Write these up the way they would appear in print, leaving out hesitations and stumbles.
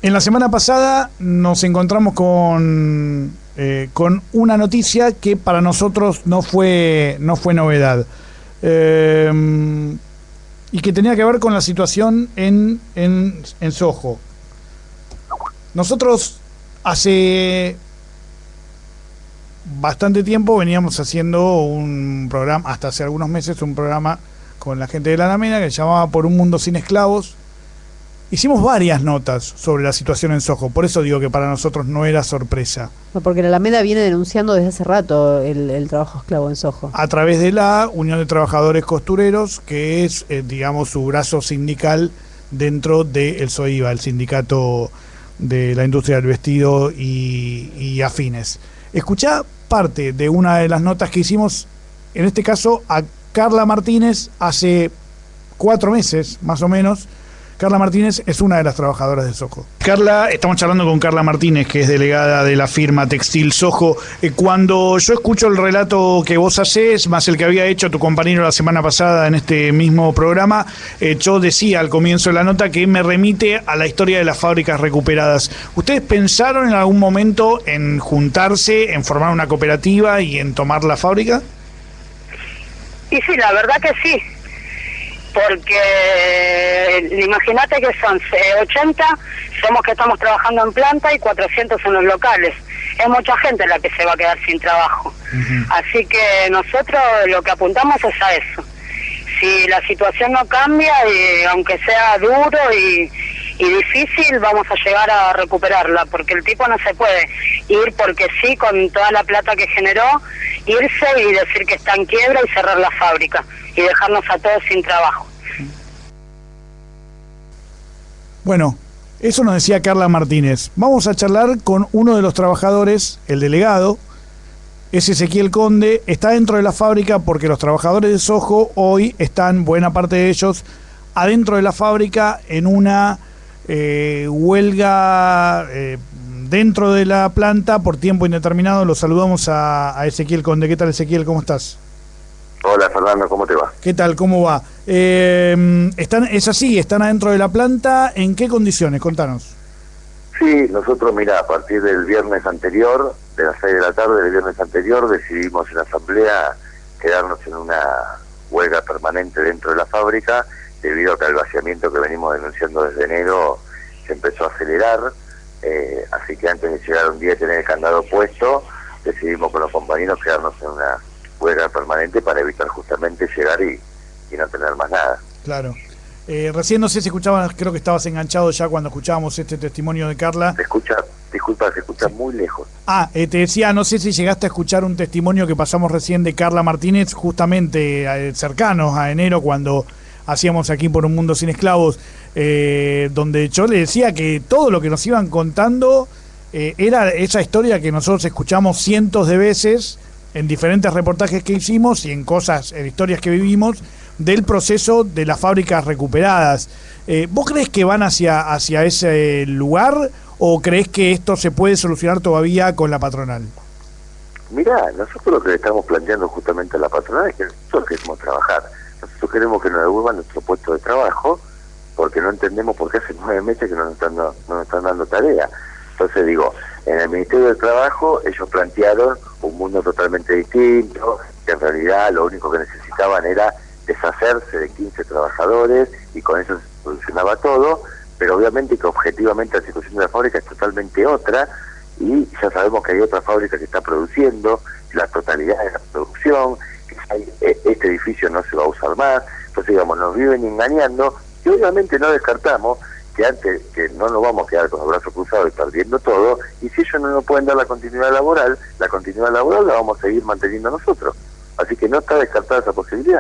En la semana pasada nos encontramos con una noticia que para nosotros no fue novedad, y que tenía que ver con la situación en Soho. Nosotros hace bastante tiempo veníamos haciendo un programa, hasta hace algunos meses, un programa con la gente de la Alameda que se llamaba Por un Mundo Sin Esclavos. Hicimos varias notas sobre la situación en Soho, por eso digo que para nosotros no era sorpresa. No, porque la Alameda viene denunciando desde hace rato el trabajo esclavo en Soho. A través de la Unión de Trabajadores Costureros, que es, digamos, su brazo sindical dentro del SOIVA, el sindicato de la industria del vestido y afines. Escuchá parte de una de las notas que hicimos, en este caso a Carla Martínez, hace 4 meses, más o menos. Carla Martínez es una de las trabajadoras de Soho. Carla, estamos charlando con Carla Martínez, que es delegada de la firma textil Soho. Cuando yo escucho el relato que vos hacés, más el que había hecho tu compañero la semana pasada en este mismo programa, yo decía al comienzo de la nota que me remite a la historia de las fábricas recuperadas. ¿Ustedes pensaron en algún momento en juntarse, en formar una cooperativa y en tomar la fábrica? Y sí, la verdad que sí. Porque imagínate que son 80, somos que estamos trabajando en planta y 400 en los locales. Es mucha gente la que se va a quedar sin trabajo. Así que nosotros lo que apuntamos es a eso. Si la situación no cambia, y aunque sea duro y difícil, vamos a llegar a recuperarla, porque el tipo no se puede ir porque sí, con toda la plata que generó, irse y decir que está en quiebra y cerrar la fábrica y dejarnos a todos sin trabajo. Bueno, eso nos decía Carla Martínez. Vamos a charlar con uno de los trabajadores, el delegado, es Ezequiel Conde. Está dentro de la fábrica porque los trabajadores de Soho hoy están, buena parte de ellos, adentro de la fábrica en una huelga dentro de la planta por tiempo indeterminado. Los saludamos a Ezequiel Conde. ¿Qué tal, Ezequiel? ¿Cómo estás? Hola, Fernando, ¿cómo te va? ¿Qué tal? ¿Cómo va? Es así, están adentro de la planta. ¿En qué condiciones? Contanos. Sí, nosotros, mira, a partir del viernes anterior, de las 6 de la tarde del viernes anterior, decidimos en la asamblea quedarnos en una huelga permanente dentro de la fábrica, debido a que el vaciamiento que venimos denunciando desde enero se empezó a acelerar. Así que antes de llegar un día y tener el candado puesto, decidimos con los compañeros quedarnos en una huelga permanente para evitar justamente llegar y no tener más nada. Claro. Recién no sé si escuchabas, creo que estabas enganchado ya cuando escuchábamos este testimonio de Carla. Disculpa, se escucha muy lejos. Te decía, no sé si llegaste a escuchar un testimonio que pasamos recién de Carla Martínez, justamente cercanos a enero, cuando hacíamos aquí Por un Mundo Sin Esclavos, donde yo le decía que todo lo que nos iban contando era esa historia que nosotros escuchamos cientos de veces en diferentes reportajes que hicimos y en historias que vivimos, del proceso de las fábricas recuperadas. ¿Vos crees que van hacia ese lugar o crees que esto se puede solucionar todavía con la patronal? Mirá, nosotros lo que le estamos planteando justamente a la patronal es que nosotros queremos trabajar. Nosotros queremos que nos devuelvan nuestro puesto de trabajo, porque no entendemos por qué hace 9 meses que no nos están dando tarea. Entonces digo, en el Ministerio del Trabajo ellos plantearon un mundo totalmente distinto, que en realidad lo único que necesitaban era deshacerse de 15 trabajadores y con eso se solucionaba todo, pero obviamente que objetivamente la situación de la fábrica es totalmente otra, y ya sabemos que hay otra fábrica que está produciendo la totalidad de la producción, que este edificio no se va a usar más. Entonces digamos, nos viven engañando, y obviamente no descartamos que antes, que no nos vamos a quedar con los brazos cruzados y perdiendo todo, y si ellos no nos pueden dar la continuidad laboral la vamos a seguir manteniendo nosotros. Así que no está descartada esa posibilidad.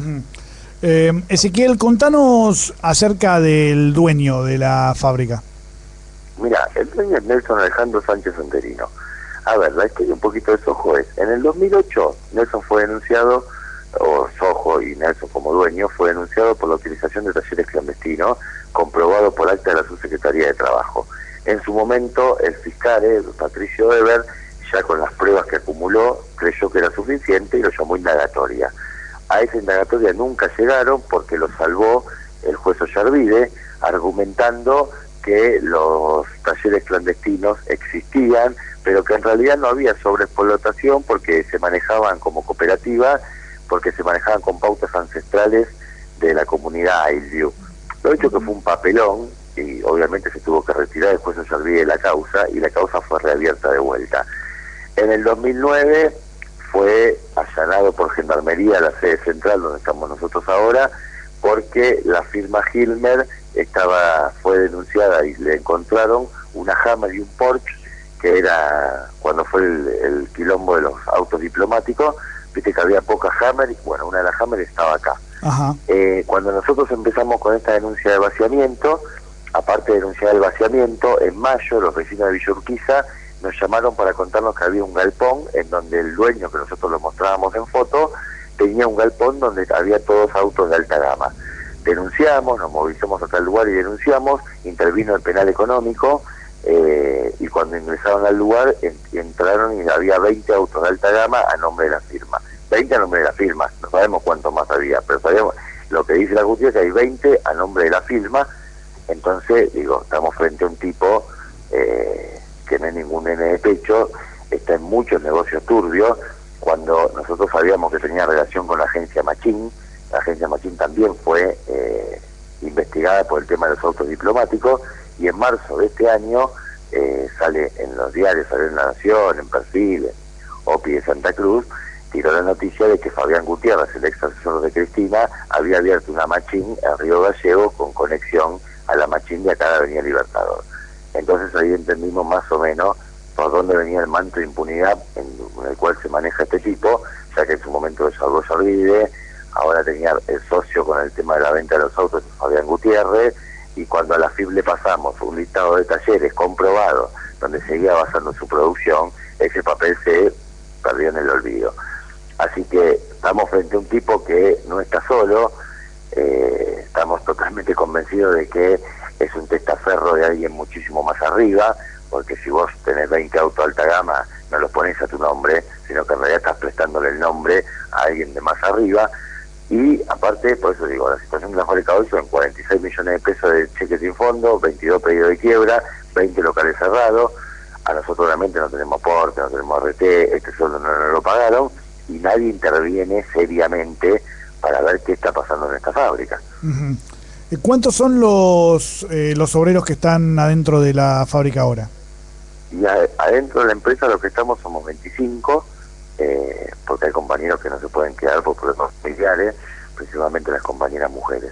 Ezequiel, contanos acerca del dueño de la fábrica. Mira, el dueño es Nelson Alejandro Sánchez Santerino. A ver, la historia un poquito de Soho es, en el 2008 Nelson fue denunciado, o Soho y Nelson como dueño, fue denunciado por la utilización de talleres clandestinos, comprobado por acta de la Subsecretaría de Trabajo. En su momento, el fiscal, Patricio Eber, ya con las pruebas que acumuló, creyó que era suficiente y lo llamó indagatoria. A esa indagatoria nunca llegaron porque lo salvó el juez Ollarvide, argumentando que los talleres clandestinos existían, pero que en realidad no había sobreexplotación porque se manejaban como cooperativa, porque se manejaban con pautas ancestrales de la comunidad Aylview. Lo hecho que fue un papelón, y obviamente se tuvo que retirar, después se olvidó de la causa, y la causa fue reabierta de vuelta. En el 2009 fue allanado por Gendarmería la sede central, donde estamos nosotros ahora, porque la firma Hilmer fue denunciada y le encontraron una Hammer y un Porsche, que era cuando fue el quilombo de los autos diplomáticos. Viste que había pocas Hammer, y bueno, una de las Hammer estaba acá. Ajá. Cuando nosotros empezamos con esta denuncia de vaciamiento, aparte de denunciar el vaciamiento, en mayo los vecinos de Villa Urquiza nos llamaron para contarnos que había un galpón en donde el dueño, que nosotros lo mostrábamos en foto, tenía un galpón donde había todos autos de alta gama. Denunciamos, nos movilizamos a tal lugar y denunciamos, intervino el penal económico, y cuando ingresaron al lugar entraron y había 20 autos de alta gama a nombre de la firma. 20 a nombre de la firma, no sabemos cuánto más había, pero sabemos lo que dice la justicia, que hay 20 a nombre de la firma. Entonces, digo, estamos frente a un tipo que no es ningún nene de pecho, está en muchos negocios turbios. Cuando nosotros sabíamos que tenía relación con la agencia Machín, la agencia Machín también fue investigada por el tema de los autos diplomáticos, y en marzo de este año sale en los diarios, sale en La Nación, en Perfil, en OPI de Santa Cruz, tiró la noticia de que Fabián Gutiérrez, el ex asesor de Cristina, había abierto una Machín en Río Gallego con conexión a la Machín de acá de Avenida Libertador. Entonces ahí entendimos más o menos por dónde venía el manto de impunidad en el cual se maneja este tipo, ya que en su momento desarrolló Arvide, ahora tenía el socio con el tema de la venta de los autos, Fabián Gutiérrez, y cuando a la FIB le pasamos un listado de talleres comprobado donde seguía basando su producción, ese papel se perdió en el olvido. Así que estamos frente a un tipo que no está solo, estamos totalmente convencidos de que es un testaferro de alguien muchísimo más arriba, porque si vos tenés 20 autos de alta gama, no los pones a tu nombre, sino que en realidad estás prestándole el nombre a alguien de más arriba. Y aparte, por eso digo, la situación de la fábrica hoy son 46 millones de pesos de cheques sin fondo, 22 pedidos de quiebra, 20 locales cerrados. A nosotros realmente no tenemos aporte, no tenemos RT, este sueldo no lo pagaron, y nadie interviene seriamente para ver qué está pasando en esta fábrica. Uh-huh. ¿Cuántos son los obreros que están adentro de la fábrica ahora? Y adentro de la empresa lo que estamos somos 25, porque hay compañeros que no se pueden quedar por problemas familiares, principalmente las compañeras mujeres.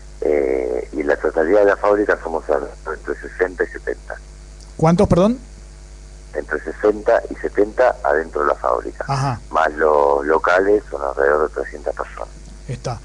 Y la totalidad de la fábrica somos entre 60 y 70. ¿Cuántos, perdón? Entre 60 y 70 adentro de la fábrica. Ajá. Más los locales son alrededor de 300 personas. Está.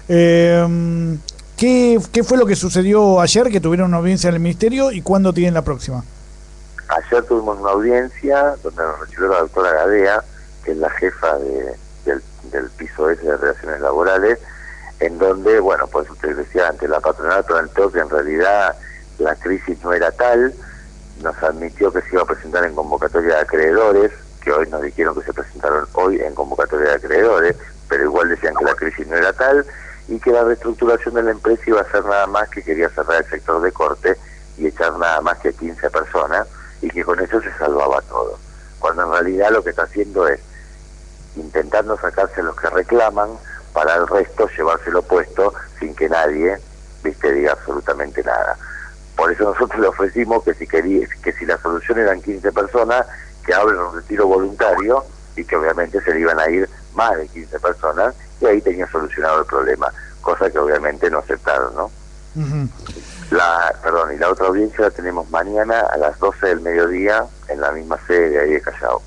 ¿Qué fue lo que sucedió ayer, que tuvieron una audiencia en el Ministerio, y cuándo tienen la próxima? Ayer tuvimos una audiencia donde nos recibió la doctora Gadea, que es la jefa del piso ese de relaciones laborales, en donde, bueno, pues usted decía antes, la patronal planteó que en realidad la crisis no era tal, nos admitió que se iba a presentar en convocatoria de acreedores, que hoy nos dijeron que se presentaron hoy en convocatoria de acreedores, pero igual decían que la crisis no era tal, y que la reestructuración de la empresa iba a ser nada más que quería cerrar el sector de corte y echar nada más que 15 personas, y que con eso se salvaba todo. Cuando en realidad lo que está haciendo es intentando sacarse los que reclaman para el resto llevárselo puesto sin que nadie, diga absolutamente nada. Por eso nosotros le ofrecimos que si la solución eran 15 personas, que abren un retiro voluntario, y que obviamente se le iban a ir más de 15 personas, y ahí tenía solucionado el problema, cosa que obviamente no aceptaron, ¿no? Uh-huh. Y la otra audiencia la tenemos mañana a las 12 del mediodía en la misma sede de ahí de Callao.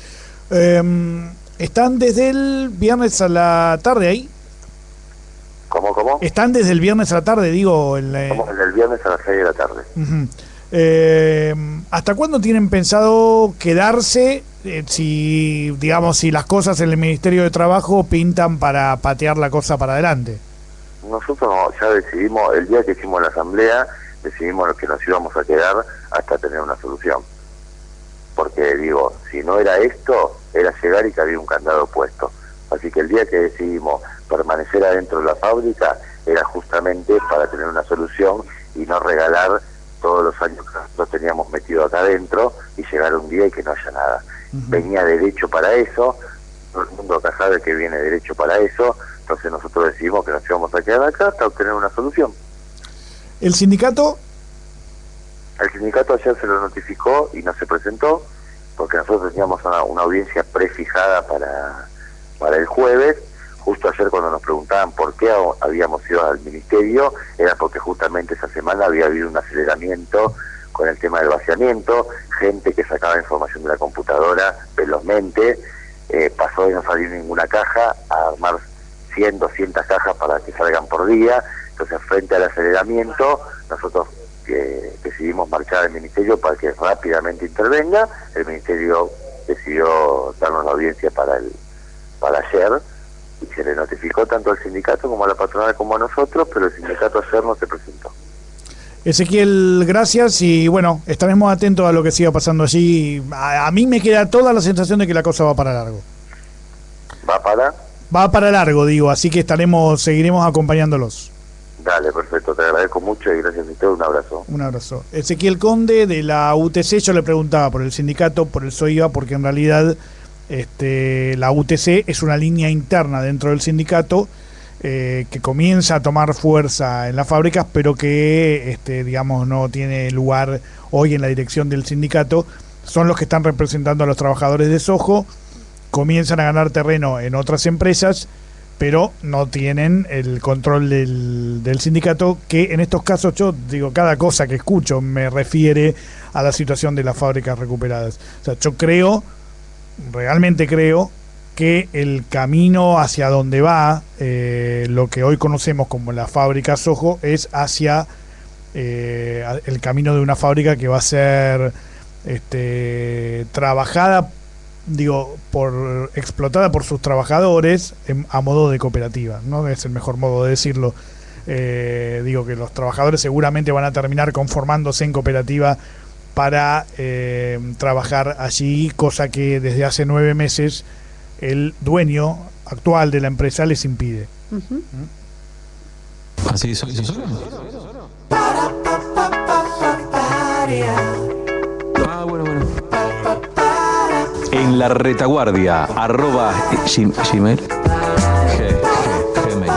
¿Están desde el viernes a la tarde ahí? ¿Cómo? ¿Están desde el viernes a la tarde, digo? Estamos desde el viernes a las 6 de la tarde. Uh-huh. ¿Hasta cuándo tienen pensado quedarse? Si las cosas en el Ministerio de Trabajo pintan para patear la cosa para adelante. Nosotros ya decidimos, el día que hicimos la asamblea, decidimos que nos íbamos a quedar hasta tener una solución. Porque si no era esto, era llegar y que había un candado puesto. Así que el día que decidimos permanecer adentro de la fábrica era justamente para tener una solución y no regalar todos 2 años que nosotros teníamos metido acá adentro y llegar un día y que no haya nada. Venía derecho para eso, todo el mundo acá sabe que viene derecho para eso, entonces nosotros decidimos que nos íbamos a quedar acá hasta obtener una solución. ¿El sindicato? El sindicato ayer se lo notificó y no se presentó, porque nosotros teníamos una audiencia prefijada para el jueves. Justo ayer cuando nos preguntaban por qué habíamos ido al ministerio, era porque justamente esa semana había habido un aceleramiento con el tema del vaciamiento, gente que sacaba información de la computadora velozmente, pasó de no salir ninguna caja a armar 100, 200 cajas para que salgan por día. Entonces, frente al aceleramiento, nosotros decidimos marchar al ministerio para que rápidamente intervenga. El ministerio decidió darnos la audiencia para ayer, y se le notificó tanto al sindicato como a la patronal como a nosotros, pero el sindicato ayer no se presentó. Ezequiel, gracias, y bueno, estaremos atentos a lo que siga pasando allí. A mí me queda toda la sensación de que la cosa va para largo. Va para largo, digo, así que seguiremos acompañándolos. Dale, perfecto, te agradezco mucho y gracias a usted, un abrazo. Un abrazo. Ezequiel Conde, de la UTC. Yo le preguntaba por el sindicato, por el SOIVA, porque en realidad la UTC es una línea interna dentro del sindicato que comienza a tomar fuerza en las fábricas, pero que digamos no tiene lugar hoy en la dirección del sindicato. Son los que están representando a los trabajadores de Sojo, comienzan a ganar terreno en otras empresas, pero no tienen el control del sindicato, que en estos casos, yo digo, cada cosa que escucho me refiere a la situación de las fábricas recuperadas. O sea, yo realmente creo que el camino hacia donde va lo que hoy conocemos como la fábrica Sojo es hacia el camino de una fábrica que va a ser trabajada, explotada por sus trabajadores a modo de cooperativa, no es el mejor modo de decirlo. Digo que los trabajadores seguramente van a terminar conformándose en cooperativa para trabajar allí, cosa que desde hace 9 meses el dueño actual de la empresa les impide. ¿Así soy solo? Ah, bueno. En la retaguardia @gmail. Gmail.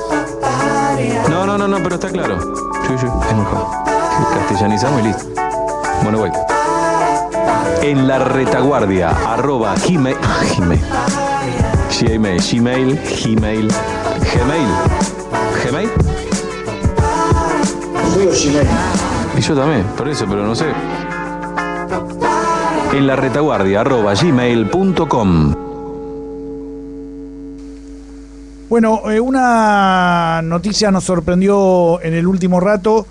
No, pero está claro. Sí, es mejor. Castellanizamos y listo. Bueno, voy. En la retaguardia @gmail. Gmail. Yo digo Gmail. Y yo también, por eso, pero no sé. En la retaguardia @gmail.com. Bueno, una noticia nos sorprendió en el último rato.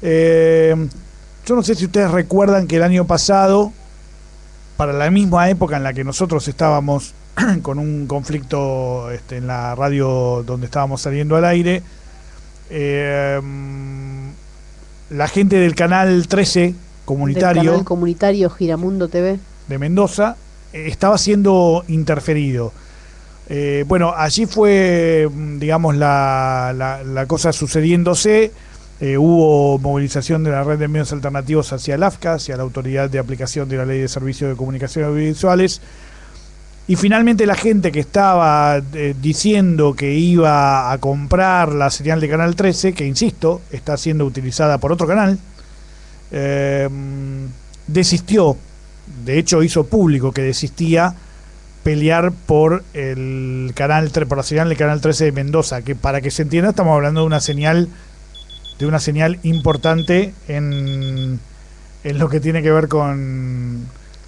Yo no sé si ustedes recuerdan que el año pasado, para la misma época en la que nosotros estábamos con un conflicto en la radio donde estábamos saliendo al aire, la gente del canal 13 comunitario, del canal comunitario Giramundo TV de Mendoza, estaba siendo interferido. Bueno, allí fue, digamos, la cosa sucediéndose. Hubo movilización de la red de medios alternativos hacia el AFCA, hacia la Autoridad de Aplicación de la Ley de Servicios de Comunicación Audiovisuales, y finalmente la gente que estaba diciendo que iba a comprar la señal de Canal 13, que insisto, está siendo utilizada por otro canal, desistió. De hecho, hizo público que desistía pelear por el canal, por la señal de Canal 13 de Mendoza, que para que se entienda estamos hablando de una señal importante en lo que tiene que ver con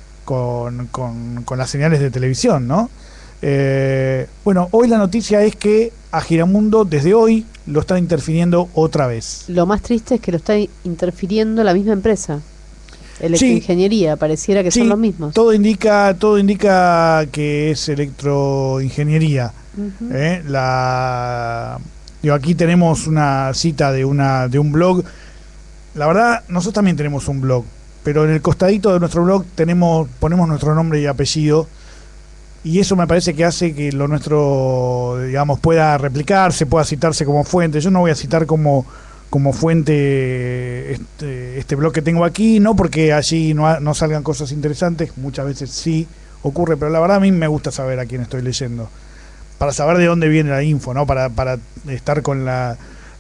las señales de televisión, ¿no? Bueno, hoy la noticia es que a Giramundo desde hoy lo están interfiriendo otra vez. Lo más triste es que lo está interfiriendo la misma empresa. Electroingeniería, pareciera que son los mismos. Todo indica que es electroingeniería. Aquí tenemos una cita de un blog. La verdad, nosotros también tenemos un blog, pero en el costadito de nuestro blog ponemos nuestro nombre y apellido, y eso me parece que hace que lo nuestro, digamos, pueda replicarse, pueda citarse como fuente. Yo no voy a citar como como fuente este blog que tengo aquí, no porque allí no salgan cosas interesantes, muchas veces sí ocurre, pero la verdad a mí me gusta saber a quién estoy leyendo, para saber de dónde viene la info, ¿no? Para estar con las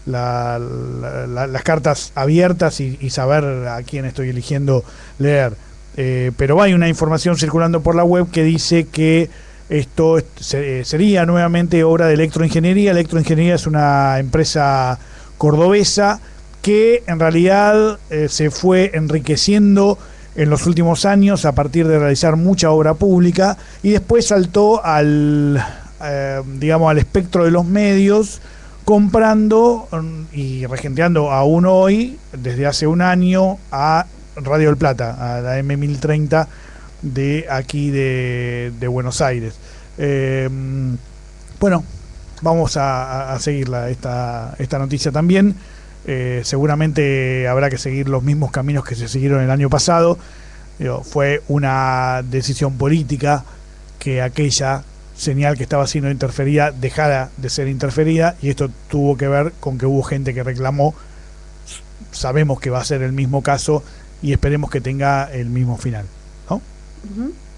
cartas abiertas y saber a quién estoy eligiendo leer. Pero hay una información circulando por la web que dice que esto sería nuevamente obra de Electroingeniería. Electroingeniería es una empresa cordobesa que en realidad se fue enriqueciendo en los últimos años a partir de realizar mucha obra pública y después saltó al espectro de los medios, comprando y regenteando aún hoy, desde hace un año, a Radio del Plata, a la M1030 de aquí de Buenos Aires. Bueno, vamos a seguirla esta noticia también. Seguramente habrá que seguir los mismos caminos que se siguieron el año pasado. Fue una decisión política que aquella señal que estaba siendo interferida dejara de ser interferida, y esto tuvo que ver con que hubo gente que reclamó. Sabemos que va a ser el mismo caso y esperemos que tenga el mismo final, ¿no?